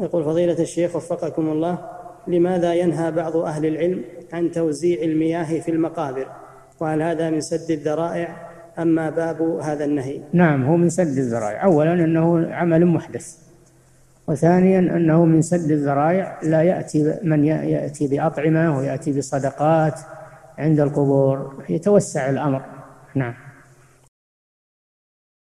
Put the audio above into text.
يقول فضيلة الشيخ وفقكم الله، لماذا ينهى بعض أهل العلم عن توزيع المياه في المقابر؟ وهل هذا من سد الذرائع أما باب هذا النهي؟ نعم، هو من سد الذرائع. أولا أنه عمل محدث، وثانيا أنه من سد الذرائع. لا يأتي من يأتي بأطعمة ويأتي بصدقات عند القبور، يتوسع الأمر. نعم.